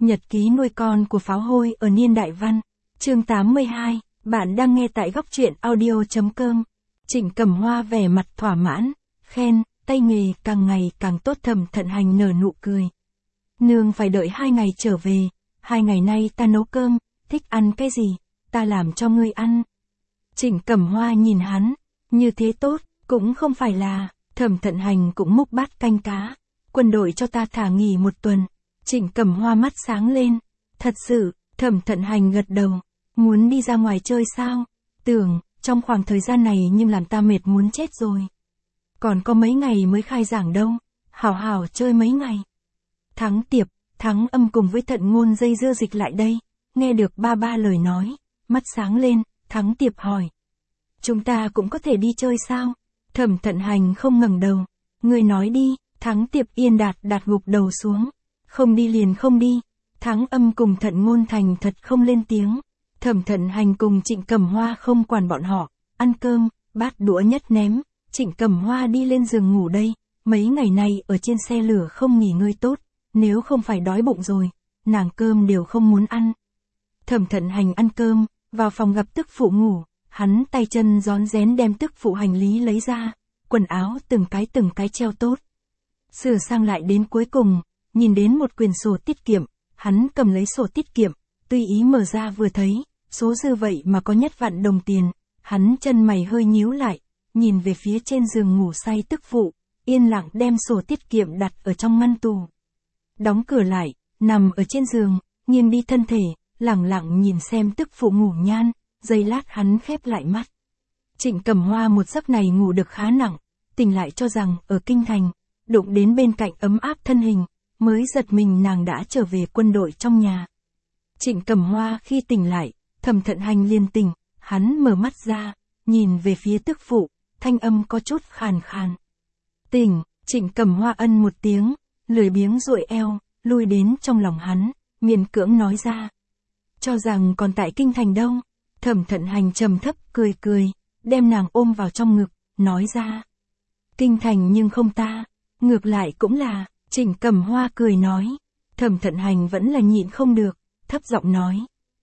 Nhật ký nuôi con của pháo hôi ở niên đại văn. Chương 82, bạn đang nghe tại góc truyện audio.com. Trịnh Cẩm Hoa vẻ mặt thỏa mãn, khen, tay nghề càng ngày càng tốt. Thẩm Thận Hành nở nụ cười. Nương phải đợi 2 ngày trở về, 2 ngày nay ta nấu cơm, thích ăn cái gì, ta làm cho ngươi ăn. Trịnh Cẩm Hoa nhìn hắn, như thế tốt, cũng không phải là, Thẩm Thận Hành cũng múc bát canh cá, quân đội cho ta thả nghỉ 1 tuần. Trịnh Cẩm Hoa mắt sáng lên, thật sự, Thẩm Thận Hành gật đầu, muốn đi ra ngoài chơi sao, tưởng, trong khoảng thời gian này nhưng làm ta mệt muốn chết rồi. Còn có mấy ngày mới khai giảng đâu, hảo hảo chơi mấy ngày. Thắng Tiệp, Thắng Âm cùng với Thận Ngôn dây dưa dịch lại đây, nghe được ba lời nói, mắt sáng lên, Thắng Tiệp hỏi. Chúng ta cũng có thể đi chơi sao? Thẩm Thận Hành không ngẩng đầu, người nói đi. Thắng Tiệp yên đạt gục đầu xuống, không đi liền không đi. Thắng Âm cùng Thận Ngôn thành thật không lên tiếng. Thẩm Thận Hành cùng Trịnh Cẩm Hoa không quản bọn họ, ăn cơm, bát đũa nhất ném. Trịnh Cẩm Hoa đi lên giường ngủ đây, mấy ngày nay ở trên xe lửa không nghỉ ngơi tốt, nếu không phải đói bụng rồi, nàng cơm đều không muốn ăn. Thẩm Thận Hành ăn cơm, vào phòng gặp tức phụ ngủ, hắn tay chân rón rén đem tức phụ hành lý lấy ra, quần áo từng cái treo tốt. Sửa sang lại đến cuối cùng, nhìn đến một quyển sổ tiết kiệm, hắn cầm lấy sổ tiết kiệm, tùy ý mở ra vừa thấy, số dư vậy mà có nhất vạn đồng tiền, hắn chân mày hơi nhíu lại, nhìn về phía trên giường ngủ say tức phụ, yên lặng đem sổ tiết kiệm đặt ở trong ngăn tủ. Đóng cửa lại, nằm ở trên giường, nghiêng đi thân thể, lẳng lặng nhìn xem tức phụ ngủ nhan, giây lát hắn khép lại mắt. Trịnh Cẩm Hoa một giấc này ngủ được khá nặng, tỉnh lại cho rằng ở kinh thành, đụng đến bên cạnh ấm áp thân hình, mới giật mình nàng đã trở về quân đội trong nhà. Trịnh Cẩm Hoa khi tỉnh lại, Thẩm Thận Hành liền tỉnh, hắn mở mắt ra, nhìn về phía tức phụ, thanh âm có chút khàn khàn. Tỉnh, Trịnh Cẩm Hoa ân một tiếng, lười biếng duỗi eo, lui đến trong lòng hắn, miễn cưỡng nói ra. Cho rằng còn tại kinh thành đâu. Thẩm Thận Hành trầm thấp cười, đem nàng ôm vào trong ngực, nói ra. Kinh thành nhưng không ta, ngược lại cũng là, Trịnh Cẩm Hoa cười nói. Thẩm Thận Hành vẫn là nhịn không được, thấp giọng nói.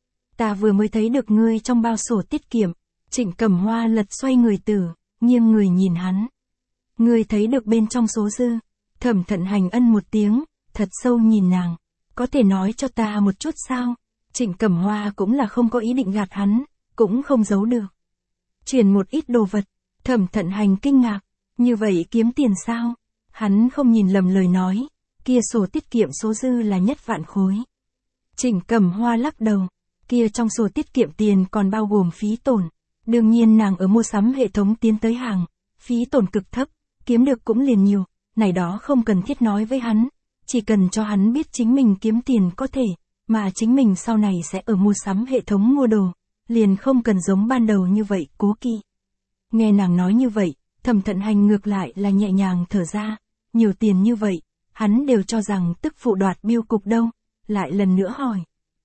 Ta vừa mới thấy được ngươi trong bao sổ tiết kiệm. Trịnh Cẩm Hoa lật xoay người tử, nghiêng người nhìn hắn. Ngươi thấy được bên trong số dư. Thẩm Thận Hành ân một tiếng, thật sâu nhìn nàng. Có thể nói cho ta một chút sao? Trịnh Cẩm Hoa cũng là không có ý định gạt hắn, cũng không giấu được. Chuyển một ít đồ vật. Thẩm Thận Hành kinh ngạc, như vậy kiếm tiền sao? Hắn không nhìn lầm lời nói, kia sổ tiết kiệm số dư là nhất vạn khối. Trịnh Cẩm Hoa lắc đầu, kia trong sổ tiết kiệm tiền còn bao gồm phí tổn. Đương nhiên nàng ở mua sắm hệ thống tiến tới hàng, phí tổn cực thấp, kiếm được cũng liền nhiều, này đó không cần thiết nói với hắn, chỉ cần cho hắn biết chính mình kiếm tiền có thể, mà chính mình sau này sẽ ở mua sắm hệ thống mua đồ, liền không cần giống ban đầu như vậy cố kỵ. Nghe nàng nói như vậy, Thẩm Thận Hành ngược lại là nhẹ nhàng thở ra, nhiều tiền như vậy, hắn đều cho rằng tức phụ đoạt biêu cục đâu, lại lần nữa hỏi.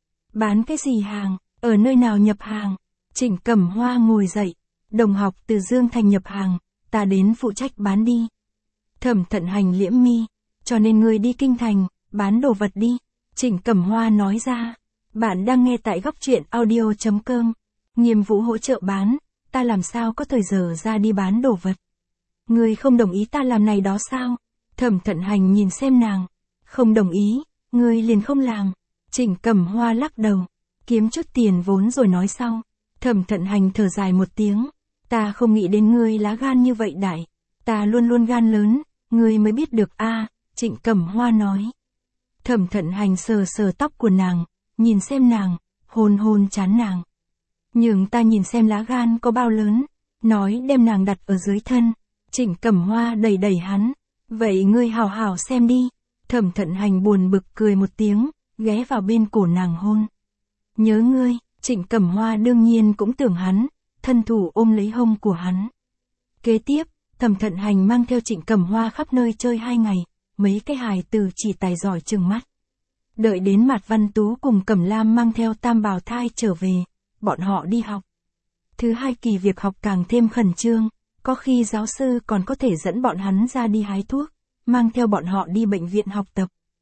Bán cái gì hàng, ở nơi nào nhập hàng? Trịnh Cẩm Hoa ngồi dậy, đồng học từ Dương Thành nhập hàng, ta đến phụ trách bán đi. Thẩm Thận Hành liễm mi, cho nên ngươi đi kinh thành, bán đồ vật đi. Trịnh Cẩm Hoa nói ra, bạn đang nghe tại góc truyện audio.com, Nghiêm Vũ hỗ trợ bán, ta làm sao có thời giờ ra đi bán đồ vật. Ngươi không đồng ý ta làm này đó sao? Thẩm Thận Hành nhìn xem nàng, không đồng ý, ngươi liền không làm. Trịnh Cẩm Hoa lắc đầu, kiếm chút tiền vốn rồi nói sau. Thẩm Thận Hành thở dài một tiếng, ta không nghĩ đến ngươi lá gan như vậy đại, ta luôn luôn gan lớn, ngươi mới biết được a. Trịnh Cẩm Hoa nói. Thẩm Thận Hành sờ tóc của nàng, nhìn xem nàng, hôn trán nàng. Nhưng ta nhìn xem lá gan có bao lớn, nói đem nàng đặt ở dưới thân. Trịnh Cẩm Hoa đẩy hắn, vậy ngươi hào hào xem đi. Thẩm Thận Hành buồn bực cười một tiếng, ghé vào bên cổ nàng hôn. Nhớ ngươi. Trịnh Cẩm Hoa đương nhiên cũng tưởng hắn, thân thủ ôm lấy hông của hắn. Kế tiếp, Thẩm Thận Hành mang theo Trịnh Cẩm Hoa khắp nơi chơi 2 ngày, mấy cái hài tử chỉ tài giỏi trừng mắt. Đợi đến Mạt Văn Tú cùng Cẩm Lam mang theo tam bào thai trở về, bọn họ đi học. Thứ 2 kỳ việc học càng thêm khẩn trương, có khi giáo sư còn có thể dẫn bọn hắn ra đi hái thuốc, mang theo bọn họ đi bệnh viện học tập.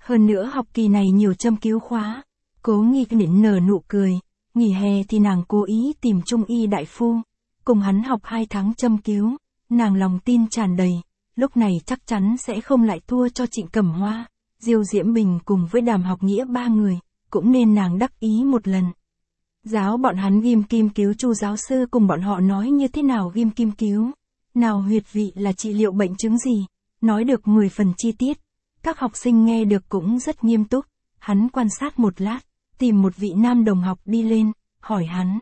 Hơn nữa học kỳ này nhiều châm cứu khóa. Cố Nghi nịnh nở nụ cười, nghỉ hè thì nàng cố ý tìm trung y đại phu, cùng hắn học 2 tháng châm cứu, nàng lòng tin tràn đầy, lúc này chắc chắn sẽ không lại thua cho Trịnh Cẩm Hoa, Diêu Diễm Bình cùng với Đàm Học Nghĩa 3 người, cũng nên nàng đắc ý một lần. Giáo bọn hắn ghim kim cứu. Chu giáo sư cùng bọn họ nói như thế nào ghim kim cứu, nào huyệt vị là trị liệu bệnh chứng gì, nói được 10 phần chi tiết. Các học sinh nghe được cũng rất nghiêm túc, hắn quan sát một lát, tìm một vị nam đồng học đi lên, hỏi hắn.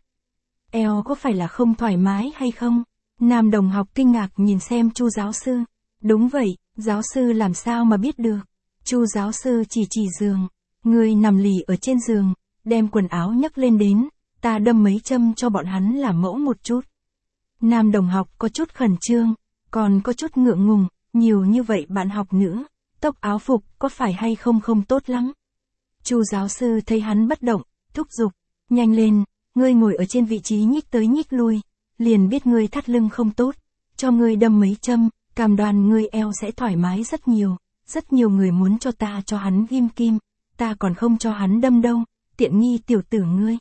Eo có phải là không thoải mái hay không? Nam đồng học kinh ngạc nhìn xem Chu giáo sư. Đúng vậy, giáo sư làm sao mà biết được? Chu giáo sư chỉ giường. Người nằm lì ở trên giường, đem quần áo nhấc lên đến, ta đâm mấy châm cho bọn hắn làm mẫu một chút. Nam đồng học có chút khẩn trương, còn có chút ngượng ngùng, nhiều như vậy bạn học nữ, tóc áo phục có phải hay không không tốt lắm. Chu giáo sư thấy hắn bất động, thúc giục, nhanh lên, ngươi ngồi ở trên vị trí nhích tới nhích lui, liền biết ngươi thắt lưng không tốt, cho ngươi đâm mấy châm, cam đoan ngươi eo sẽ thoải mái rất nhiều người muốn cho hắn ghim kim, ta còn không cho hắn đâm đâu, tiện nghi tiểu tử ngươi.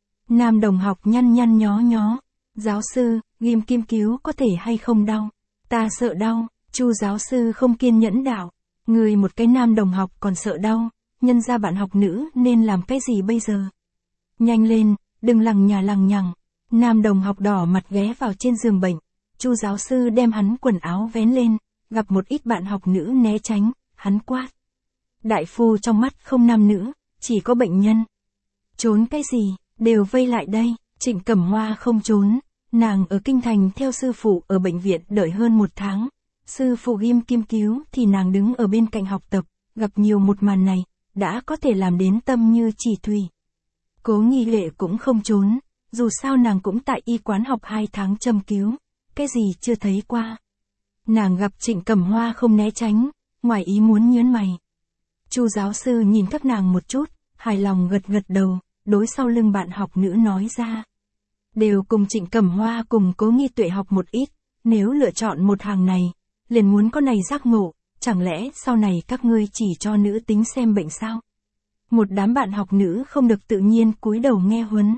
Nam đồng học nhăn nhó, giáo sư, ghim kim cứu có thể hay không đau, ta sợ đau. Chu giáo sư không kiên nhẫn đạo, người một cái nam đồng học còn sợ đau, nhân ra bạn học nữ nên làm cái gì bây giờ? Nhanh lên, đừng lằng nhằng. Nam đồng học đỏ mặt ghé vào trên giường bệnh, Chu giáo sư đem hắn quần áo vén lên, gặp một ít bạn học nữ né tránh, hắn quát. Đại phu trong mắt không nam nữ, chỉ có bệnh nhân. Trốn cái gì, đều vây lại đây. Trịnh Cẩm Hoa không trốn, nàng ở kinh thành theo sư phụ ở bệnh viện đợi hơn 1 tháng. Sư phụ ghim kim cứu thì nàng đứng ở bên cạnh học tập, gặp nhiều một màn này, đã có thể làm đến tâm như chỉ thủy. Cố Nghi Lệ cũng không trốn, dù sao nàng cũng tại y quán học 2 tháng châm cứu, cái gì chưa thấy qua. Nàng gặp Trịnh Cẩm Hoa không né tránh, ngoài ý muốn nhớn mày. Chu giáo sư nhìn các nàng một chút, hài lòng gật đầu, đối sau lưng bạn học nữ nói ra. Đều cùng Trịnh Cẩm Hoa cùng Cố Nghi Tuệ học một ít, nếu lựa chọn một hàng này, liền muốn có này giác ngộ, chẳng lẽ sau này các ngươi chỉ cho nữ tính xem bệnh sao? Một đám bạn học nữ không được tự nhiên cúi đầu nghe huấn.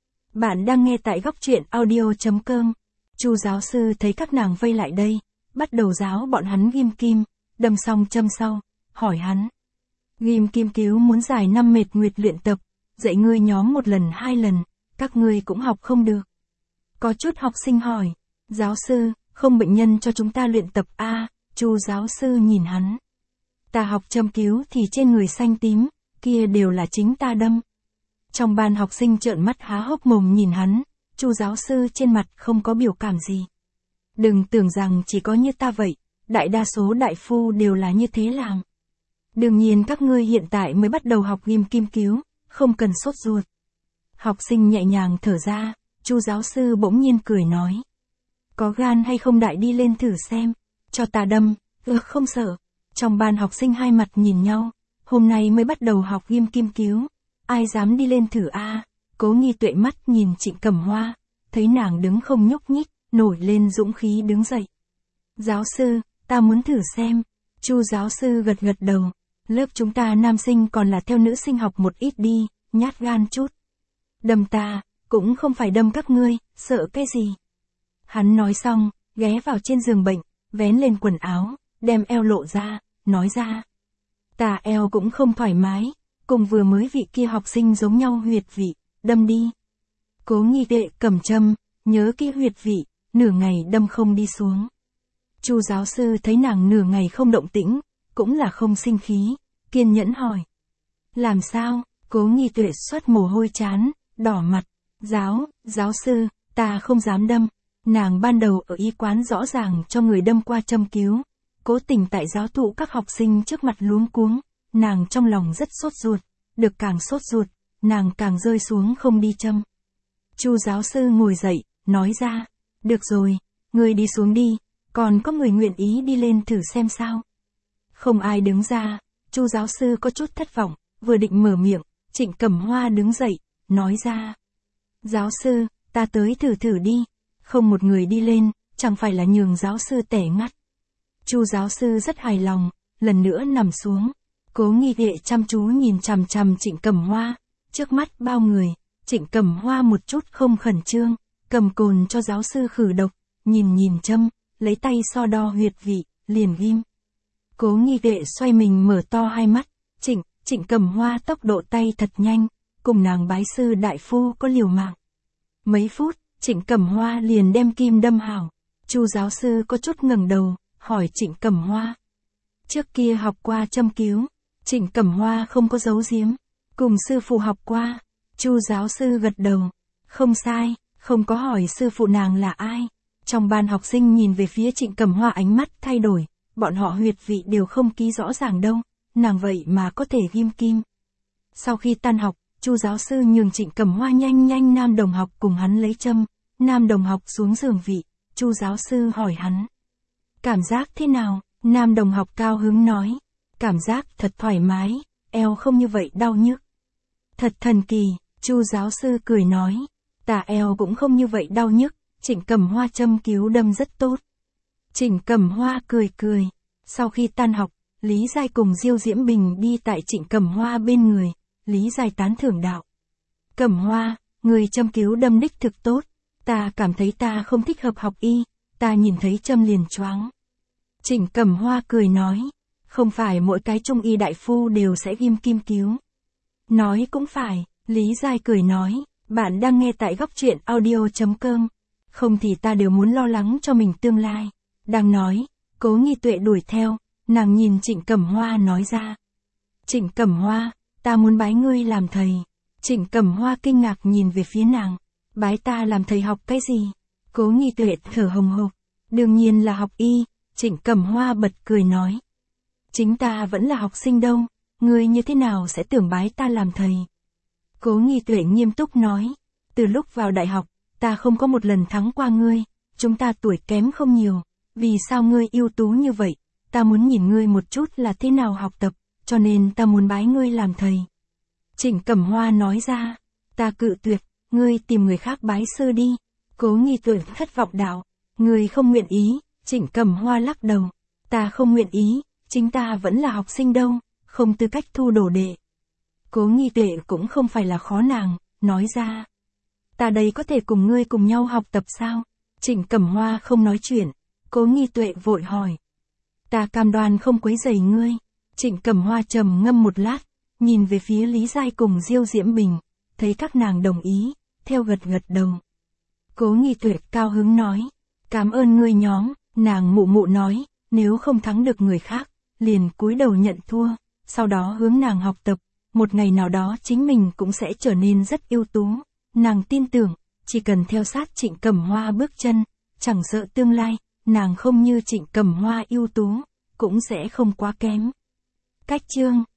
Bạn đang nghe tại góc truyện audio.com. Chu giáo sư thấy các nàng vây lại đây, bắt đầu giáo bọn hắn ghim kim, đâm xong châm sau, hỏi hắn. Ghim kim cứu muốn dài 5 mệt nguyệt luyện tập, dạy ngươi nhóm 1 lần 2 lần, các ngươi cũng học không được. Có chút học sinh hỏi, giáo sư, không bệnh nhân cho chúng ta luyện tập a? Chu giáo sư nhìn hắn. Ta học châm cứu thì trên người xanh tím, kia đều là chính ta đâm. Trong ban học sinh trợn mắt há hốc mồm nhìn hắn, Chu giáo sư trên mặt không có biểu cảm gì. Đừng tưởng rằng chỉ có như ta vậy, đại đa số đại phu đều là như thế làm. Đương nhiên các ngươi hiện tại mới bắt đầu học ghim kim cứu, không cần sốt ruột. Học sinh nhẹ nhàng thở ra, Chu giáo sư bỗng nhiên cười nói. Có gan hay không đại đi lên thử xem, cho ta đâm, không sợ. Trong ban học sinh hai mặt nhìn nhau, hôm nay mới bắt đầu học ghim kim cứu, ai dám đi lên thử a? Cố Nghi Tuệ mắt nhìn Trịnh Cẩm Hoa, thấy nàng đứng không nhúc nhích, nổi lên dũng khí đứng dậy. Giáo sư, ta muốn thử xem. Chu giáo sư gật đầu, lớp chúng ta nam sinh còn là theo nữ sinh học một ít đi, nhát gan chút. Đâm ta, cũng không phải đâm các ngươi, sợ cái gì. Hắn nói xong, ghé vào trên giường bệnh, vén lên quần áo, đem eo lộ ra, nói ra. Ta eo cũng không thoải mái, cùng vừa mới vị kia học sinh giống nhau huyệt vị, đâm đi. Cố Nghi Tuệ cầm châm, nhớ kỹ huyệt vị, nửa ngày đâm không đi xuống. Chu giáo sư thấy nàng nửa ngày không động tĩnh, cũng là không sinh khí, kiên nhẫn hỏi. Làm sao? Cố Nghi Tuệ xuất mồ hôi chán, đỏ mặt. Giáo sư, ta không dám đâm. Nàng ban đầu ở y quán rõ ràng cho người đâm qua châm cứu, cố tình tại giáo thụ các học sinh trước mặt luống cuống, nàng trong lòng rất sốt ruột, được càng sốt ruột, nàng càng rơi xuống không đi châm. Chu giáo sư ngồi dậy, nói ra, được rồi, ngươi đi xuống đi, còn có người nguyện ý đi lên thử xem sao. Không ai đứng ra, Chu giáo sư có chút thất vọng, vừa định mở miệng, Trịnh Cẩm Hoa đứng dậy, nói ra. Giáo sư, ta tới thử đi. Không một người đi lên, chẳng phải là nhường giáo sư tẻ ngắt. Chu giáo sư rất hài lòng, lần nữa nằm xuống. Cố Nghi Tuệ chăm chú nhìn chằm chằm Trịnh Cẩm Hoa, trước mắt bao người, Trịnh Cẩm Hoa một chút không khẩn trương, cầm cồn cho giáo sư khử độc, nhìn châm, lấy tay so đo huyệt vị, liền ghim. Cố Nghi Tuệ xoay mình mở to hai mắt, Trịnh Cẩm Hoa tốc độ tay thật nhanh, cùng nàng bái sư đại phu có liều mạng. Mấy phút, Trịnh Cẩm Hoa liền đem kim đâm hảo. Chu giáo sư có chút ngẩng đầu, hỏi Trịnh Cẩm Hoa. Trước kia học qua châm cứu, Trịnh Cẩm Hoa không có giấu giếm, cùng sư phụ học qua. Chu giáo sư gật đầu, không sai, không có hỏi sư phụ nàng là ai. Trong ban học sinh nhìn về phía Trịnh Cẩm Hoa ánh mắt thay đổi, bọn họ huyệt vị đều không ký rõ ràng đâu, nàng vậy mà có thể ghim kim. Sau khi tan học, Chu giáo sư nhường Trịnh Cẩm Hoa nhanh nam đồng học cùng hắn lấy châm, nam đồng học xuống giường vị, Chu giáo sư hỏi hắn. Cảm giác thế nào? Nam đồng học cao hứng nói. Cảm giác thật thoải mái, eo không như vậy đau nhức. Thật thần kỳ, Chu giáo sư cười nói. Tà eo cũng không như vậy đau nhức, Trịnh Cẩm Hoa châm cứu đâm rất tốt. Trịnh Cẩm Hoa cười. Sau khi tan học, Lý Giai cùng Diêu Diễm Bình đi tại Trịnh Cẩm Hoa bên người, Lý Giai tán thưởng đạo. Cẩm Hoa, người châm cứu đâm đích thực tốt, ta cảm thấy ta không thích hợp học y, ta nhìn thấy châm liền choáng. Trịnh Cẩm Hoa cười nói, không phải mỗi cái trung y đại phu đều sẽ ghim kim cứu. Nói cũng phải, Lý Giai cười nói, bạn đang nghe tại góc truyện audio.com, không thì ta đều muốn lo lắng cho mình tương lai. Đang nói, Cố Nghi Tuệ đuổi theo, nàng nhìn Trịnh Cẩm Hoa nói ra. Trịnh Cẩm Hoa, ta muốn bái ngươi làm thầy. Trịnh Cẩm Hoa kinh ngạc nhìn về phía nàng, bái ta làm thầy học cái gì? Cố Nghi Tuệ thở hồng hộc, đương nhiên là học y. Trịnh Cẩm Hoa bật cười nói. Chính ta vẫn là học sinh đâu, ngươi như thế nào sẽ tưởng bái ta làm thầy? Cố Nghi Tuệ nghiêm túc nói, từ lúc vào đại học, ta không có một lần thắng qua ngươi, chúng ta tuổi kém không nhiều, vì sao ngươi ưu tú như vậy? Ta muốn nhìn ngươi một chút là thế nào học tập, cho nên ta muốn bái ngươi làm thầy. Trịnh Cẩm Hoa nói ra, ta cự tuyệt, ngươi tìm người khác bái sư đi. Cố Nghi Tuệ thất vọng đạo, ngươi không nguyện ý. Trịnh Cẩm Hoa lắc đầu, ta không nguyện ý, chính ta vẫn là học sinh đâu, không tư cách thu đồ đệ. Cố Nghi Tuệ cũng không phải là khó nàng, nói ra. Ta đây có thể cùng ngươi cùng nhau học tập sao? Trịnh Cẩm Hoa không nói chuyện, Cố Nghi Tuệ vội hỏi. Ta cam đoan không quấy rầy ngươi. Trịnh Cẩm Hoa trầm ngâm một lát, nhìn về phía Lý Giai cùng Diêu Diễm Bình, thấy các nàng đồng ý, theo gật đầu. Cố Nghi Tuệ cao hứng nói, cảm ơn ngươi nhóm. Nàng mụ nói, nếu không thắng được người khác, liền cúi đầu nhận thua, sau đó hướng nàng học tập, một ngày nào đó chính mình cũng sẽ trở nên rất ưu tú. Nàng tin tưởng, chỉ cần theo sát Trịnh Cẩm Hoa bước chân, chẳng sợ tương lai, nàng không như Trịnh Cẩm Hoa ưu tú, cũng sẽ không quá kém. Cách chương